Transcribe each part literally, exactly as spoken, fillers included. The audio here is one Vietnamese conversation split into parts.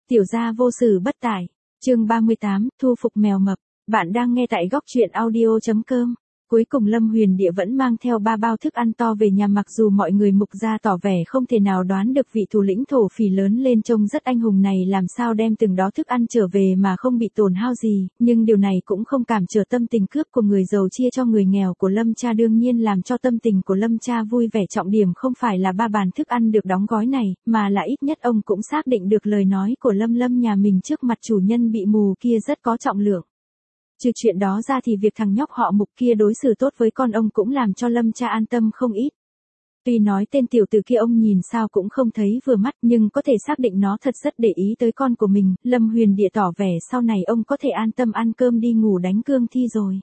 Tiểu gia vô sự bất tải. Chương ba mươi tám, thu phục mèo mập. Bạn đang nghe tại góc truyện audio chấm com. Cuối cùng Lâm Huyền Địa vẫn mang theo ba bao thức ăn to về nhà, mặc dù mọi người Mục gia tỏ vẻ không thể nào đoán được vị thủ lĩnh thổ phỉ lớn lên trông rất anh hùng này làm sao đem từng đó thức ăn trở về mà không bị tổn hao gì, nhưng điều này cũng không cản trở tâm tình cướp của người giàu chia cho người nghèo của Lâm cha, đương nhiên làm cho tâm tình của Lâm cha vui vẻ. Trọng điểm không phải là ba bàn thức ăn được đóng gói này, mà là ít nhất ông cũng xác định được lời nói của Lâm Lâm nhà mình trước mặt chủ nhân bị mù kia rất có trọng lượng. Trừ chuyện đó ra thì việc thằng nhóc họ Mục kia đối xử tốt với con ông cũng làm cho Lâm cha an tâm không ít. Tuy nói tên tiểu tử kia ông nhìn sao cũng không thấy vừa mắt, nhưng có thể xác định nó thật rất để ý tới con của mình. Lâm Huyền Địa tỏ vẻ sau này ông có thể an tâm ăn cơm đi ngủ đánh cương thi rồi.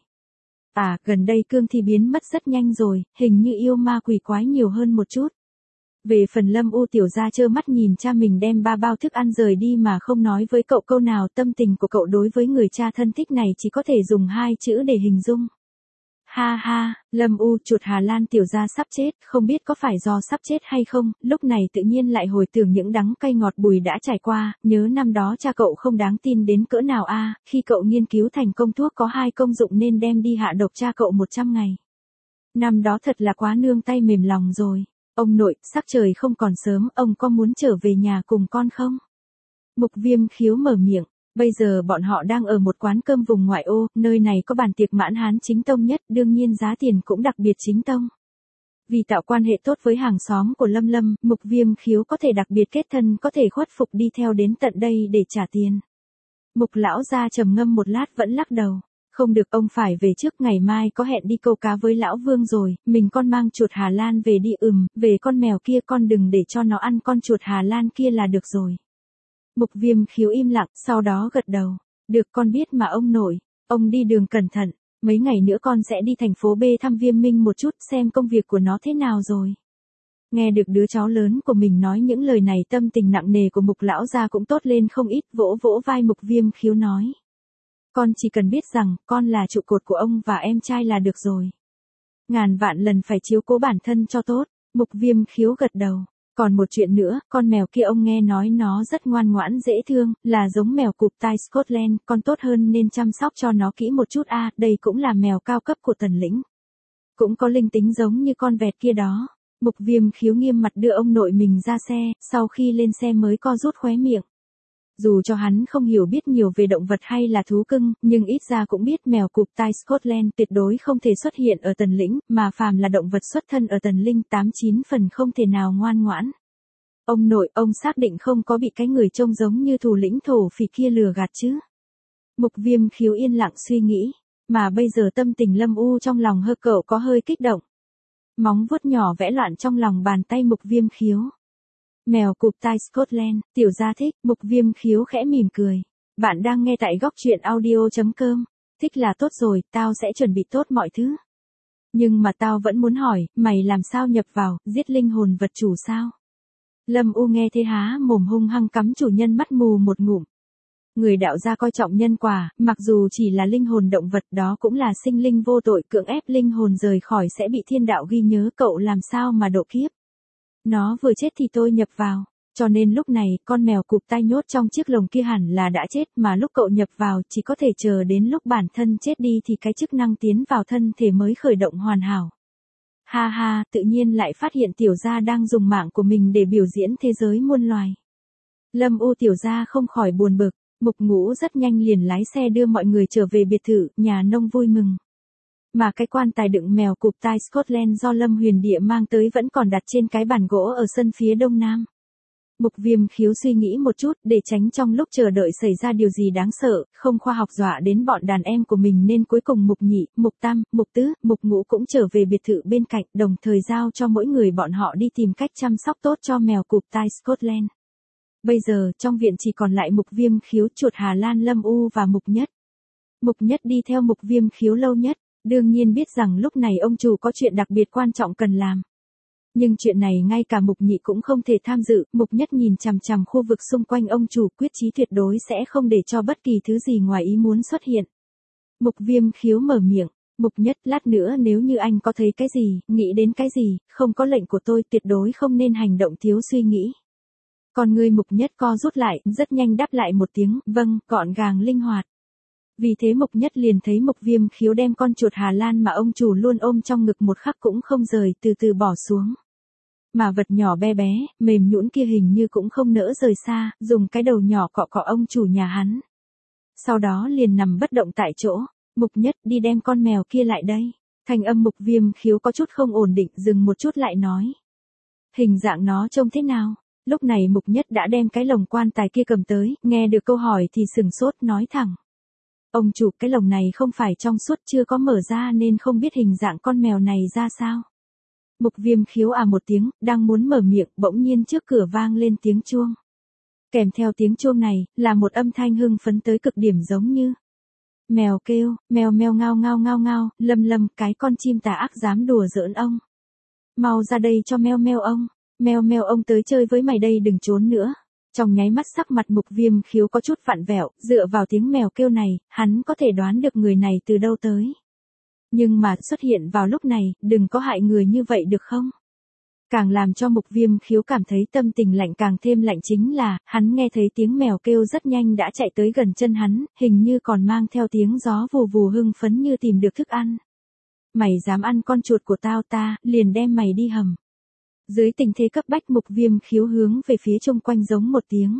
À, gần đây cương thi biến mất rất nhanh rồi, hình như yêu ma quỷ quái nhiều hơn một chút. Về phần Lâm U tiểu gia trơ mắt nhìn cha mình đem ba bao thức ăn rời đi mà không nói với cậu câu nào, tâm tình của cậu đối với người cha thân thích này chỉ có thể dùng hai chữ để hình dung. Ha ha, Lâm U chuột Hà Lan tiểu gia sắp chết, không biết có phải do sắp chết hay không, lúc này tự nhiên lại hồi tưởng những đắng cay ngọt bùi đã trải qua, nhớ năm đó cha cậu không đáng tin đến cỡ nào a, à, khi cậu nghiên cứu thành công thuốc có hai công dụng nên đem đi hạ độc cha cậu một trăm ngày. Năm đó thật là quá nương tay mềm lòng rồi. Ông nội, sắc trời không còn sớm, ông có muốn trở về nhà cùng con không? Mục Viêm Khiếu mở miệng, bây giờ bọn họ đang ở một quán cơm vùng ngoại ô, nơi này có bàn tiệc mãn hán chính tông nhất, đương nhiên giá tiền cũng đặc biệt chính tông. Vì tạo quan hệ tốt với hàng xóm của Lâm Lâm, Mục Viêm Khiếu có thể đặc biệt kết thân, có thể khuất phục đi theo đến tận đây để trả tiền. Mục lão gia trầm ngâm một lát vẫn lắc đầu. Không được, ông phải về trước, ngày mai có hẹn đi câu cá với lão Vương rồi, mình con mang chuột Hà Lan về đi. Ừm, về con mèo kia con đừng để cho nó ăn con chuột Hà Lan kia là được rồi. Mục Viêm Khiếu im lặng, sau đó gật đầu. Được, con biết mà ông nội, ông đi đường cẩn thận, mấy ngày nữa con sẽ đi thành phố B thăm Viêm Minh một chút xem công việc của nó thế nào rồi. Nghe được đứa cháu lớn của mình nói những lời này, tâm tình nặng nề của Mục lão gia cũng tốt lên không ít, vỗ vỗ vai Mục Viêm Khiếu nói. Con chỉ cần biết rằng, con là trụ cột của ông và em trai là được rồi. Ngàn vạn lần phải chiếu cố bản thân cho tốt. Mục Viêm Khiếu gật đầu. Còn một chuyện nữa, con mèo kia ông nghe nói nó rất ngoan ngoãn dễ thương, là giống mèo cụp tai Scotland, con tốt hơn nên chăm sóc cho nó kỹ một chút a, à, đây cũng là mèo cao cấp của Tần lĩnh. Cũng có linh tính giống như con vẹt kia đó. Mục Viêm Khiếu nghiêm mặt đưa ông nội mình ra xe, sau khi lên xe mới co rút khóe miệng. Dù cho hắn không hiểu biết nhiều về động vật hay là thú cưng, nhưng ít ra cũng biết mèo cụp tai Scotland tuyệt đối không thể xuất hiện ở Tần lĩnh, mà phàm là động vật xuất thân ở Tần linh tám chín phần không thể nào ngoan ngoãn. Ông nội, ông xác định không có bị cái người trông giống như thủ lĩnh thổ phỉ kia lừa gạt chứ? Mục Viêm Khiếu yên lặng suy nghĩ, mà bây giờ tâm tình Lâm U trong lòng hơi cậu có hơi kích động. Móng vuốt nhỏ vẽ loạn trong lòng bàn tay Mục Viêm Khiếu. Mèo cụp tai Scotland, tiểu gia thích. Mục Viêm Khiếu khẽ mỉm cười. Bạn đang nghe tại góc truyện audio chấm com. Thích là tốt rồi, tao sẽ chuẩn bị tốt mọi thứ. Nhưng mà tao vẫn muốn hỏi, mày làm sao nhập vào, giết linh hồn vật chủ sao? Lâm U nghe thế há mồm hung hăng cắm chủ nhân mắt mù một ngụm. Người đạo gia coi trọng nhân quả, mặc dù chỉ là linh hồn động vật đó cũng là sinh linh vô tội, cưỡng ép linh hồn rời khỏi sẽ bị thiên đạo ghi nhớ, cậu làm sao mà độ kiếp. Nó vừa chết thì tôi nhập vào, cho nên lúc này, con mèo cụp tai nhốt trong chiếc lồng kia hẳn là đã chết, mà lúc cậu nhập vào chỉ có thể chờ đến lúc bản thân chết đi thì cái chức năng tiến vào thân thể mới khởi động hoàn hảo. Ha ha, tự nhiên lại phát hiện tiểu gia đang dùng mạng của mình để biểu diễn thế giới muôn loài. Lâm U tiểu gia không khỏi buồn bực, Mục Ngũ rất nhanh liền lái xe đưa mọi người trở về biệt thự, nhà nông vui mừng. Mà cái quan tài đựng mèo cụp tai Scotland do Lâm Huyền Địa mang tới vẫn còn đặt trên cái bàn gỗ ở sân phía đông nam. Mục Viêm Khiếu suy nghĩ một chút, để tránh trong lúc chờ đợi xảy ra điều gì đáng sợ, không khoa học dọa đến bọn đàn em của mình, nên cuối cùng Mục Nhị, Mục Tam, Mục Tứ, Mục Ngũ cũng trở về biệt thự bên cạnh, đồng thời giao cho mỗi người bọn họ đi tìm cách chăm sóc tốt cho mèo cụp tai Scotland. Bây giờ, trong viện chỉ còn lại Mục Viêm Khiếu, chuột Hà Lan, Lâm U và Mục Nhất. Mục Nhất đi theo Mục Viêm Khiếu lâu nhất. Đương nhiên biết rằng lúc này ông chủ có chuyện đặc biệt quan trọng cần làm. Nhưng chuyện này ngay cả Mục Nhị cũng không thể tham dự, Mục Nhất nhìn chằm chằm khu vực xung quanh ông chủ, quyết chí tuyệt đối sẽ không để cho bất kỳ thứ gì ngoài ý muốn xuất hiện. Mục Viêm Khiếu mở miệng, Mục Nhất, lát nữa nếu như anh có thấy cái gì, nghĩ đến cái gì, không có lệnh của tôi tuyệt đối không nên hành động thiếu suy nghĩ. Con ngươi Mục Nhất co rút lại, rất nhanh đáp lại một tiếng, vâng, gọn gàng linh hoạt. Vì thế Mục Nhất liền thấy Mục Viêm Khiếu đem con chuột Hà Lan mà ông chủ luôn ôm trong ngực một khắc cũng không rời, từ từ bỏ xuống. Mà vật nhỏ bé bé, mềm nhũn kia hình như cũng không nỡ rời xa, dùng cái đầu nhỏ cọ cọ ông chủ nhà hắn. Sau đó liền nằm bất động tại chỗ. Mục Nhất, đi đem con mèo kia lại đây. Thanh âm Mục Viêm Khiếu có chút không ổn định, dừng một chút lại nói. Hình dạng nó trông thế nào? Lúc này Mục Nhất đã đem cái lồng quan tài kia cầm tới, nghe được câu hỏi thì sừng sốt nói thẳng. Ông chủ, cái lồng này không phải trong suốt, chưa có mở ra nên không biết hình dạng con mèo này ra sao. Mục Viêm Khiếu à một tiếng, đang muốn mở miệng, bỗng nhiên trước cửa vang lên tiếng chuông. Kèm theo tiếng chuông này, là một âm thanh hưng phấn tới cực điểm giống như. Mèo kêu, mèo mèo ngao ngao ngao ngao, Lâm Lâm, cái con chim tà ác dám đùa giỡn ông. Mau ra đây cho meo meo ông, meo meo ông tới chơi với mày đây, đừng trốn nữa. Trong nháy mắt sắc mặt Mục Viêm Khiếu có chút vặn vẹo, dựa vào tiếng mèo kêu này, hắn có thể đoán được người này từ đâu tới. Nhưng mà xuất hiện vào lúc này, đừng có hại người như vậy được không? Càng làm cho Mục Viêm Khiếu cảm thấy tâm tình lạnh càng thêm lạnh chính là, hắn nghe thấy tiếng mèo kêu rất nhanh đã chạy tới gần chân hắn, hình như còn mang theo tiếng gió vù vù hưng phấn như tìm được thức ăn. Mày dám ăn con chuột của tao ta, liền đem mày đi hầm. Dưới tình thế cấp bách Mục Viêm Khiếu hướng về phía chung quanh giống một tiếng.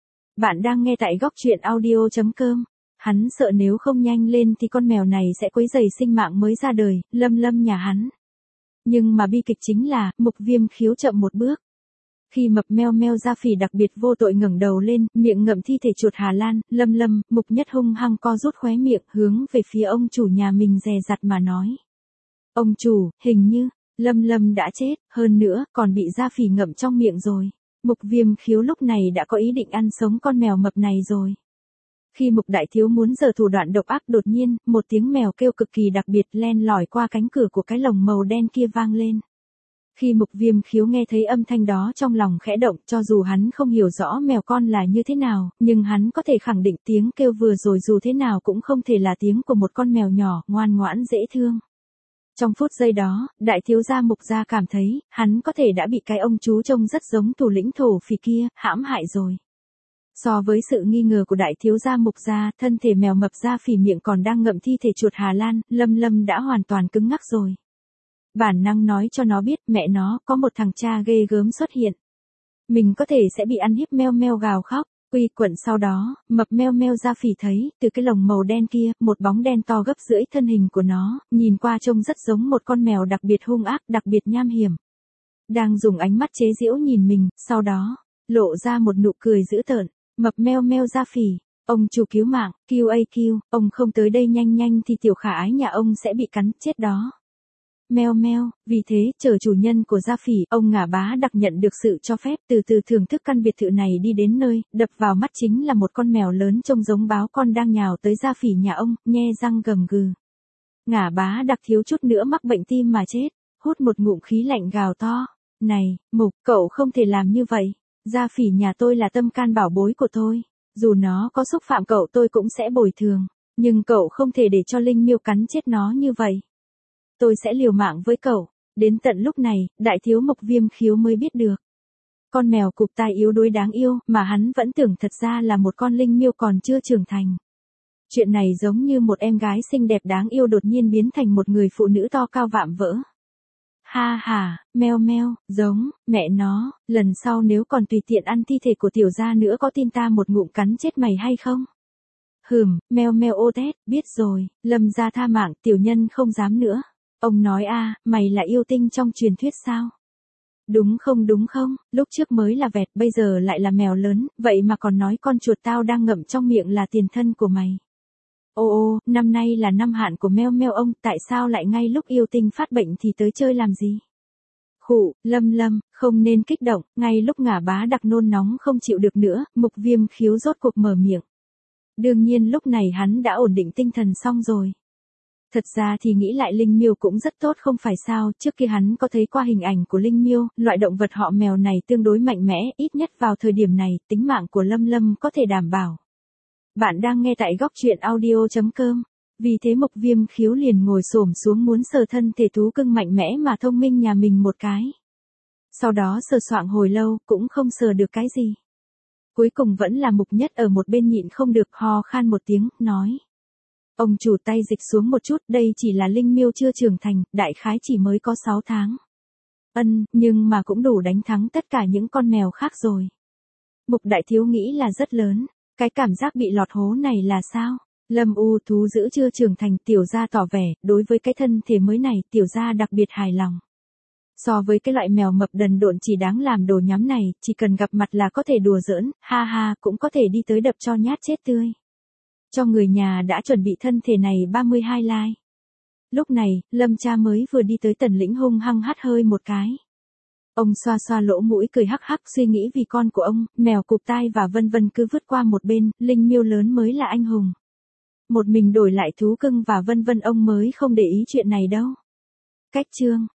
Bạn đang nghe tại góc truyện audio chấm com. Hắn sợ nếu không nhanh lên thì con mèo này sẽ quấy rầy sinh mạng mới ra đời, Lâm Lâm nhà hắn. Nhưng mà bi kịch chính là, Mục Viêm Khiếu chậm một bước. Khi mập meo meo da phì đặc biệt vô tội ngẩng đầu lên, miệng ngậm thi thể chuột Hà Lan, Lâm Lâm, Mục Nhất hung hăng co rút khóe miệng, hướng về phía ông chủ nhà mình dè dặt mà nói. Ông chủ, hình như, Lâm Lâm đã chết, hơn nữa, còn bị da phì ngậm trong miệng rồi. Mục Viêm Khiếu lúc này đã có ý định ăn sống con mèo mập này rồi. Khi Mục Đại Thiếu muốn giở thủ đoạn độc ác, đột nhiên, một tiếng mèo kêu cực kỳ đặc biệt len lỏi qua cánh cửa của cái lồng màu đen kia vang lên. Khi Mục Viêm Khiếu nghe thấy âm thanh đó trong lòng khẽ động, cho dù hắn không hiểu rõ mèo con là như thế nào, nhưng hắn có thể khẳng định tiếng kêu vừa rồi dù thế nào cũng không thể là tiếng của một con mèo nhỏ, ngoan ngoãn dễ thương. Trong phút giây đó, đại thiếu gia Mục gia cảm thấy, hắn có thể đã bị cái ông chú trông rất giống thủ lĩnh thổ phỉ kia, hãm hại rồi. So với sự nghi ngờ của đại thiếu gia Mục gia, thân thể mèo mập da phì miệng còn đang ngậm thi thể chuột Hà Lan, Lâm Lâm đã hoàn toàn cứng ngắc rồi. Bản năng nói cho nó biết mẹ nó có một thằng cha ghê gớm xuất hiện. Mình có thể sẽ bị ăn hiếp, meo meo gào khóc. Quy quẩn sau đó, mập meo meo da phì thấy, từ cái lồng màu đen kia, một bóng đen to gấp rưỡi thân hình của nó, nhìn qua trông rất giống một con mèo đặc biệt hung ác, đặc biệt nham hiểm. Đang dùng ánh mắt chế giễu nhìn mình, sau đó, lộ ra một nụ cười dữ tợn. Mập meo meo da phì, ông chủ cứu mạng, Q A Q, ông không tới đây nhanh nhanh thì tiểu khả ái nhà ông sẽ bị cắn chết đó. Meo meo, vì thế, chờ chủ nhân của gia phỉ, ông Ngả Bá Đặc nhận được sự cho phép từ từ thưởng thức căn biệt thự này đi đến nơi, đập vào mắt chính là một con mèo lớn trông giống báo con đang nhào tới gia phỉ nhà ông, nhe răng gầm gừ. Ngả Bá Đặc thiếu chút nữa mắc bệnh tim mà chết, hút một ngụm khí lạnh gào to. Này, Mục, cậu không thể làm như vậy. Gia phỉ nhà tôi là tâm can bảo bối của tôi. Dù nó có xúc phạm cậu tôi cũng sẽ bồi thường. Nhưng cậu không thể để cho Linh Miêu cắn chết nó như vậy. Tôi sẽ liều mạng với cậu. Đến tận lúc này, đại thiếu Mục Viêm Khiếu mới biết được. Con mèo cụp tai yếu đuối đáng yêu mà hắn vẫn tưởng thật ra là một con Linh Miêu còn chưa trưởng thành. Chuyện này giống như một em gái xinh đẹp đáng yêu đột nhiên biến thành một người phụ nữ to cao vạm vỡ. Ha ha, meo meo, giống, mẹ nó, lần sau nếu còn tùy tiện ăn thi thể của tiểu gia nữa có tin ta một ngụm cắn chết mày hay không? Hừm, meo meo ô tét, biết rồi, Lâm gia tha mạng, tiểu nhân không dám nữa. Ông nói a, mày là yêu tinh trong truyền thuyết sao? Đúng không đúng không, lúc trước mới là vẹt, bây giờ lại là mèo lớn, vậy mà còn nói con chuột tao đang ngậm trong miệng là tiền thân của mày. Ô ô, năm nay là năm hạn của meo meo ông, tại sao lại ngay lúc yêu tinh phát bệnh thì tới chơi làm gì? Khụ, Lâm Lâm, không nên kích động, ngay lúc Ngả Bá Đặc nôn nóng không chịu được nữa, Mục Viêm Khiếu rốt cuộc mở miệng. Đương nhiên lúc này hắn đã ổn định tinh thần xong rồi. Thật ra thì nghĩ lại Linh Miêu cũng rất tốt không phải sao, trước khi hắn có thấy qua hình ảnh của Linh Miêu, loại động vật họ mèo này tương đối mạnh mẽ, ít nhất vào thời điểm này, tính mạng của Lâm Lâm có thể đảm bảo. Bạn đang nghe tại góc truyện audio chấm com. Vì thế Mục Viêm Khiếu liền ngồi xổm xuống muốn sờ thân thể thú cưng mạnh mẽ mà thông minh nhà mình một cái. Sau đó sờ soạng hồi lâu, cũng không sờ được cái gì. Cuối cùng vẫn là Mục Nhất ở một bên nhịn không được ho khan một tiếng, nói. Ông chủ tay dịch xuống một chút, đây chỉ là linh miêu chưa trưởng thành, đại khái chỉ mới có sáu tháng. Ân, nhưng mà cũng đủ đánh thắng tất cả những con mèo khác rồi. Mục đại thiếu nghĩ là rất lớn, cái cảm giác bị lọt hố này là sao? Lâm U thú giữ chưa trưởng thành, tiểu gia tỏ vẻ, đối với cái thân thể mới này, tiểu gia đặc biệt hài lòng. So với cái loại mèo mập đần độn chỉ đáng làm đồ nhắm này, chỉ cần gặp mặt là có thể đùa giỡn, ha ha, cũng có thể đi tới đập cho nhát chết tươi. Cho người nhà đã chuẩn bị thân thể này ba mươi hai like. Lúc này, Lâm cha mới vừa đi tới Tần Lĩnh hung hăng hắt hơi một cái. Ông xoa xoa lỗ mũi cười hắc hắc suy nghĩ vì con của ông, mèo cụp tai và vân vân cứ vứt qua một bên, linh miêu lớn mới là anh hùng. Một mình đổi lại thú cưng và vân vân ông mới không để ý chuyện này đâu. Cách chương